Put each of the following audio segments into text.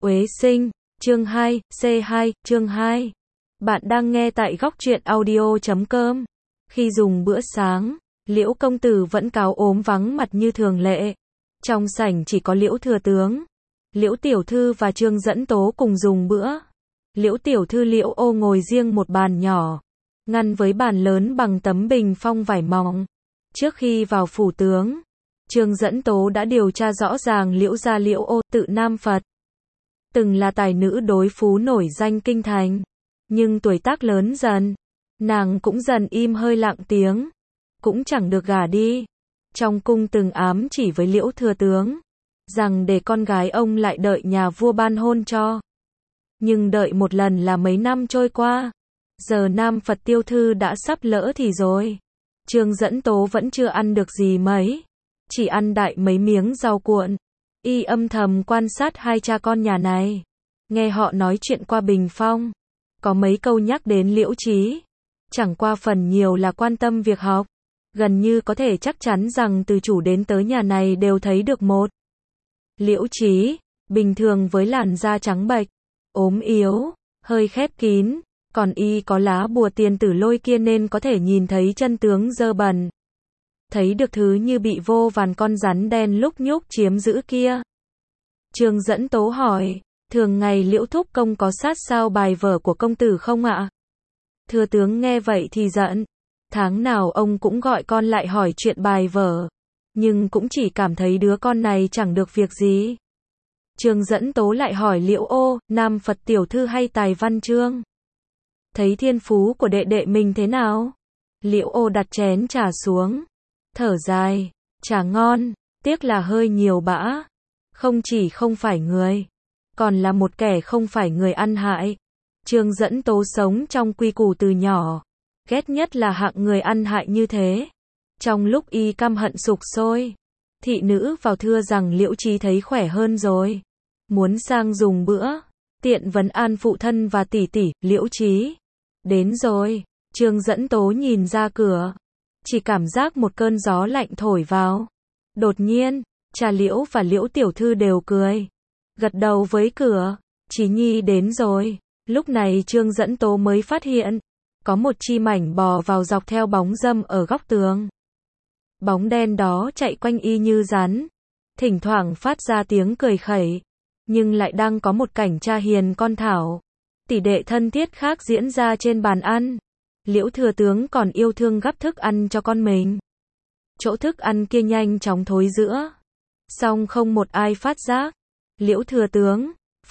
Uế Sinh, chương 2, C2, chương 2. Bạn đang nghe tại góc truyện audio.com. Khi dùng bữa sáng, Liễu công tử vẫn cáo ốm vắng mặt như thường lệ. Trong sảnh chỉ có Liễu thừa tướng, Liễu tiểu thư và Trương Dẫn Tố cùng dùng bữa. Liễu tiểu thư Liễu Ô ngồi riêng một bàn nhỏ, ngăn với bàn lớn bằng tấm bình phong vải mỏng. Trước khi vào phủ tướng, Trương Dẫn Tố đã điều tra rõ ràng Liễu gia Liễu Ô, tự Nam Phật, từng là tài nữ đối phú nổi danh kinh thành, nhưng tuổi tác lớn dần, nàng cũng dần im hơi lặng tiếng, cũng chẳng được gả đi. Trong cung từng ám chỉ với Liễu thừa tướng, rằng để con gái ông lại đợi nhà vua ban hôn cho. Nhưng đợi một lần là mấy năm trôi qua, giờ Nam Phật tiêu thư đã sắp lỡ thì rồi. Trương Dẫn Tố vẫn chưa ăn được gì mấy, chỉ ăn đại mấy miếng rau cuộn. Y âm thầm quan sát hai cha con nhà này, nghe họ nói chuyện qua bình phong, có mấy câu nhắc đến Liễu Chí, chẳng qua phần nhiều là quan tâm việc học, gần như có thể chắc chắn rằng từ chủ đến tới nhà này đều thấy được một Liễu Chí, bình thường với làn da trắng bệch, ốm yếu, hơi khép kín, còn y có lá bùa tiền tử lôi kia nên có thể nhìn thấy chân tướng dơ bẩn. Thấy được thứ như bị vô vàn con rắn đen lúc nhúc chiếm giữ kia. Trương Dẫn Tố hỏi, thường ngày Liễu thúc công có sát sao bài vở của công tử không ạ? Thừa tướng nghe vậy thì giận, tháng nào ông cũng gọi con lại hỏi chuyện bài vở, nhưng cũng chỉ cảm thấy đứa con này chẳng được việc gì. Trương Dẫn Tố lại hỏi Liễu Ô, Nam Phật tiểu thư hay tài văn chương? Thấy thiên phú của đệ đệ mình thế nào? Liễu Ô đặt chén trà xuống, thở dài, trà ngon, tiếc là hơi nhiều bã. Không chỉ không phải người, còn là một kẻ không phải người ăn hại. Trương Dẫn Tố sống trong quy củ từ nhỏ, ghét nhất là hạng người ăn hại như thế. Trong lúc y căm hận sục sôi, thị nữ vào thưa rằng Liễu Chí thấy khỏe hơn rồi, muốn sang dùng bữa, tiện vấn an phụ thân và tỷ tỷ. Liễu Chí đến rồi. Trương Dẫn Tố nhìn ra cửa, chỉ cảm giác một cơn gió lạnh thổi vào. Đột nhiên, cha Liễu và Liễu tiểu thư đều cười, gật đầu với cửa. Chí nhi đến rồi. Lúc này Trương Dẫn Tố mới phát hiện, có một chi mảnh bò vào dọc theo bóng râm ở góc tường. Bóng đen đó chạy quanh y như rắn, thỉnh thoảng phát ra tiếng cười khẩy, nhưng lại đang có một cảnh cha hiền con thảo, tỷ đệ thân thiết khác diễn ra trên bàn ăn. Liễu thừa tướng còn yêu thương gắp thức ăn cho con mình. Chỗ thức ăn kia nhanh chóng thối rữa, song không một ai phát giác. Liễu thừa tướng,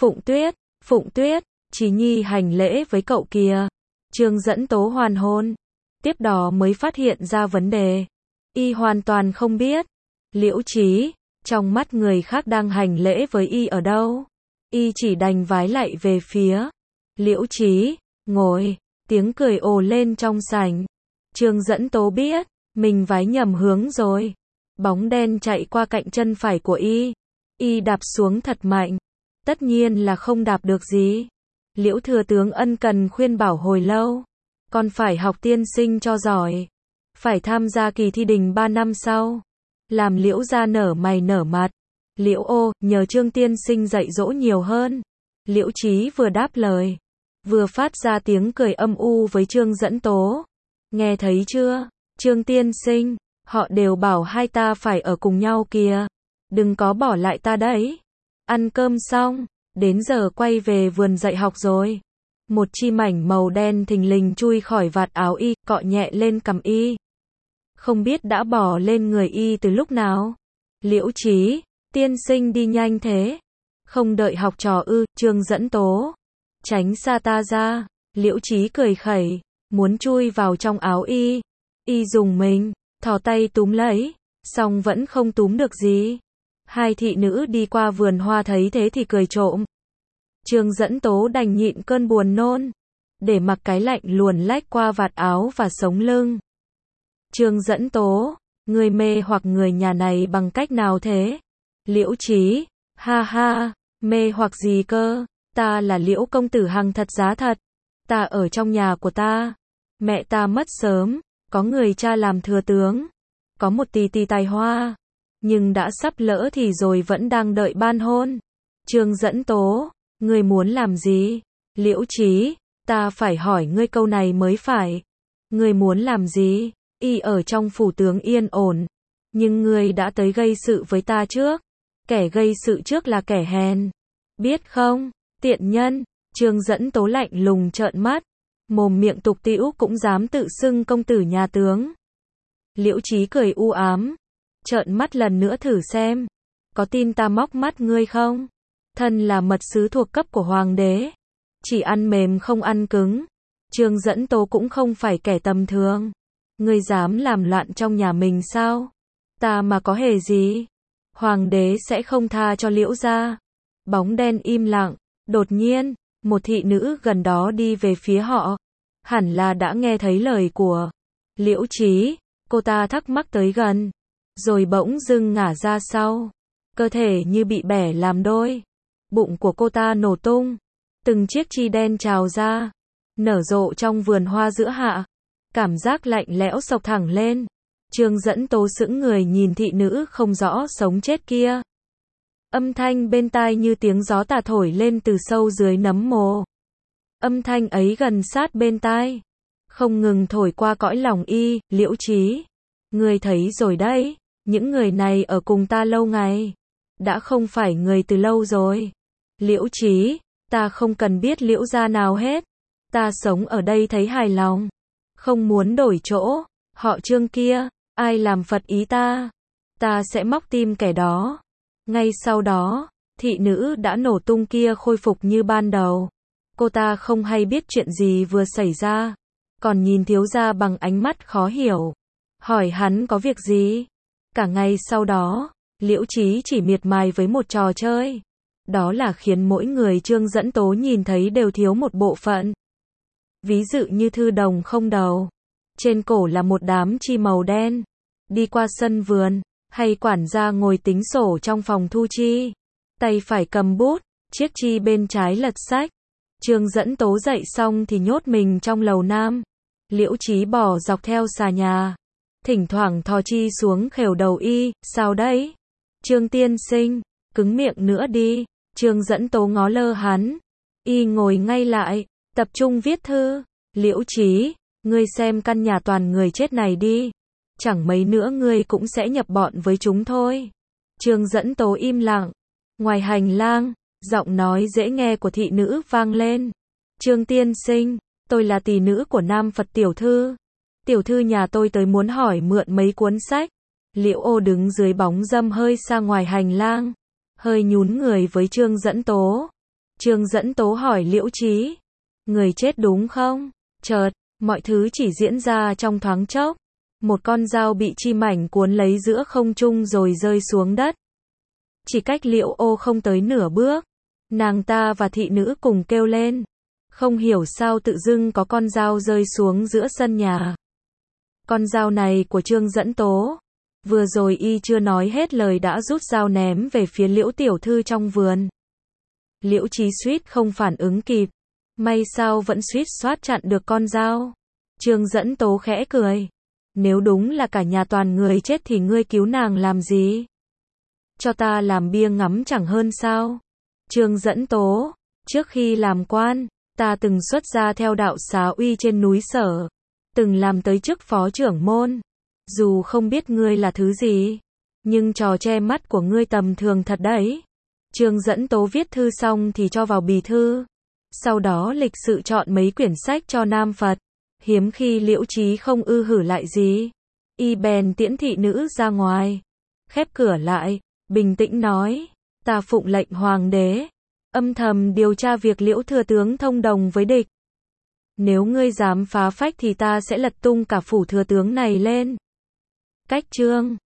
Phụng Tuyết, Chí nhi hành lễ với cậu kìa. Trương Dẫn Tố hoàn hồn, tiếp đó mới phát hiện ra vấn đề. Y hoàn toàn không biết Liễu Chí, trong mắt người khác đang hành lễ với y ở đâu. Y chỉ đành vái lạy về phía Liễu Chí, ngồi. Tiếng cười ồ lên trong sảnh. Trương Dẫn Tố biết, mình vái nhầm hướng rồi. Bóng đen chạy qua cạnh chân phải của y. Y đạp xuống thật mạnh. Tất nhiên là không đạp được gì. Liễu thừa tướng ân cần khuyên bảo hồi lâu. Con phải học tiên sinh cho giỏi. Phải tham gia kỳ thi đình 3 năm sau. Làm Liễu gia nở mày nở mặt. Liễu Ô, nhờ Trương tiên sinh dạy dỗ nhiều hơn. Liễu Chí vừa đáp lời, vừa phát ra tiếng cười âm u với Trương Dẫn Tố. Nghe thấy chưa, Trương tiên sinh, họ đều bảo hai ta phải ở cùng nhau kìa. Đừng có bỏ lại ta đấy. Ăn cơm xong, đến giờ quay về vườn dạy học rồi. Một chi mảnh màu đen thình lình chui khỏi vạt áo y, cọ nhẹ lên cằm y. Không biết đã bỏ lên người y từ lúc nào. Liễu Chí, tiên sinh đi nhanh thế. Không đợi học trò ư? Trương Dẫn Tố, tránh xa ta ra. Liễu Chí cười khẩy, muốn chui vào trong áo y. Y dùng mình, thò tay túm lấy, song vẫn không túm được gì. Hai thị nữ đi qua vườn hoa thấy thế thì cười trộm. Trương Dẫn Tố đành nhịn cơn buồn nôn, để mặc cái lạnh luồn lách qua vạt áo và sống lưng. Trương Dẫn Tố, người mê hoặc người nhà này bằng cách nào thế? Liễu Chí, ha ha, mê hoặc gì cơ? Ta là Liễu công tử hàng thật giá thật. Ta ở trong nhà của ta. Mẹ ta mất sớm, có người cha làm thừa tướng, có một tí tí tài hoa, nhưng đã sắp lỡ thì rồi vẫn đang đợi ban hôn. Trương Dẫn Tố, Ngươi muốn làm gì? Liễu Chí, ta phải hỏi ngươi câu này mới phải. Ngươi muốn làm gì? Y ở trong phủ tướng yên ổn. Nhưng ngươi đã tới gây sự với ta trước. Kẻ gây sự trước là kẻ hèn. Biết không? Tiện nhân. Trương Dẫn Tố lạnh lùng trợn mắt. Mồm miệng tục tĩu cũng dám tự xưng công tử nhà tướng. Liễu Chí cười u ám. Trợn mắt lần nữa thử xem. Có tin ta móc mắt ngươi không? Thân là mật sứ thuộc cấp của hoàng đế. Chỉ ăn mềm không ăn cứng. Trương Dẫn Tố cũng không phải kẻ tầm thường. Ngươi dám làm loạn trong nhà mình sao? Ta mà có hề gì? Hoàng đế sẽ không tha cho Liễu gia. Bóng đen im lặng. Đột nhiên, một thị nữ gần đó đi về phía họ. Hẳn là đã nghe thấy lời của Liễu Chí. Cô ta thắc mắc tới gần. Rồi bỗng dưng ngả ra sau. Cơ thể như bị bẻ làm đôi. Bụng của cô ta nổ tung. Từng chiếc chi đen trào ra. Nở rộ trong vườn hoa giữa hạ. Cảm giác lạnh lẽo xộc thẳng lên. Trương Dẫn Tố sững người nhìn thị nữ không rõ sống chết kia. Âm thanh bên tai như tiếng gió tà thổi lên từ sâu dưới nấm mồ. Âm thanh ấy gần sát bên tai. Không ngừng thổi qua cõi lòng y. Liễu Chí. Ngươi thấy rồi đấy. Những người này ở cùng ta lâu ngày. Đã không phải người từ lâu rồi. Liễu Chí. Ta không cần biết Liễu gia nào hết. Ta sống ở đây thấy hài lòng. Không muốn đổi chỗ. Họ Trương kia. Ai làm phật ý ta. Ta sẽ móc tim kẻ đó. Ngay sau đó, thị nữ đã nổ tung kia khôi phục như ban đầu. Cô ta không hay biết chuyện gì vừa xảy ra. Còn nhìn thiếu gia bằng ánh mắt khó hiểu. Hỏi hắn có việc gì. Cả ngày sau đó, Liễu Chí chỉ miệt mài với một trò chơi. Đó là khiến mỗi người Trương Dẫn Tố nhìn thấy đều thiếu một bộ phận. Ví dụ như thư đồng không đầu. Trên cổ là một đám chi màu đen. Đi qua sân vườn. Hay quản gia ngồi tính sổ trong phòng thu chi. Tay phải cầm bút. Chiếc chi bên trái lật sách. Trương Dẫn Tố dậy xong thì nhốt mình trong lầu nam. Liễu Chí bò dọc theo xà nhà. Thỉnh thoảng thò chi xuống khều đầu y. Sao đấy? Trương tiên sinh. Cứng miệng nữa đi. Trương Dẫn Tố ngó lơ hắn. Y ngồi ngay lại. Tập trung viết thư. Liễu Chí. Ngươi xem căn nhà toàn người chết này đi. Chẳng mấy nữa ngươi cũng sẽ nhập bọn với chúng thôi. Trương Dẫn Tố im lặng. Ngoài hành lang, giọng nói dễ nghe của thị nữ vang lên. Trương tiên sinh, tôi là tỷ nữ của Nam Phật tiểu thư. Tiểu thư nhà tôi tới muốn hỏi mượn mấy cuốn sách. Liễu Ô đứng dưới bóng râm hơi xa ngoài hành lang. Hơi nhún người với Trương Dẫn Tố. Trương Dẫn Tố hỏi Liễu Chí. Người chết đúng không? Chợt, mọi thứ chỉ diễn ra trong thoáng chốc. Một con dao bị chi mảnh cuốn lấy giữa không trung rồi rơi xuống đất. Chỉ cách Liễu Ô không tới nửa bước. Nàng ta và thị nữ cùng kêu lên. Không hiểu sao tự dưng có con dao rơi xuống giữa sân nhà. Con dao này của Trương Dẫn Tố. Vừa rồi y chưa nói hết lời đã rút dao ném về phía Liễu tiểu thư trong vườn. Liễu Chí suýt không phản ứng kịp. May sao vẫn suýt soát chặn được con dao. Trương Dẫn Tố khẽ cười. Nếu đúng là cả nhà toàn người chết thì ngươi cứu nàng làm gì? Cho ta làm bia ngắm chẳng hơn sao? Trương Dẫn Tố. Trước khi làm quan, ta từng xuất gia theo đạo Xá Uy trên núi Sở. Từng làm tới chức phó trưởng môn. Dù không biết ngươi là thứ gì, nhưng trò che mắt của ngươi tầm thường thật đấy. Trương Dẫn Tố viết thư xong thì cho vào bì thư. Sau đó lịch sự chọn mấy quyển sách cho Nam Phật. Hiếm khi Liễu Chí không hử lại gì. Y bèn tiễn thị nữ ra ngoài. Khép cửa lại, bình tĩnh nói. Ta phụng lệnh hoàng đế. Âm thầm điều tra việc Liễu thừa tướng thông đồng với địch. Nếu ngươi dám phá phách thì ta sẽ lật tung cả phủ thừa tướng này lên. Cách chương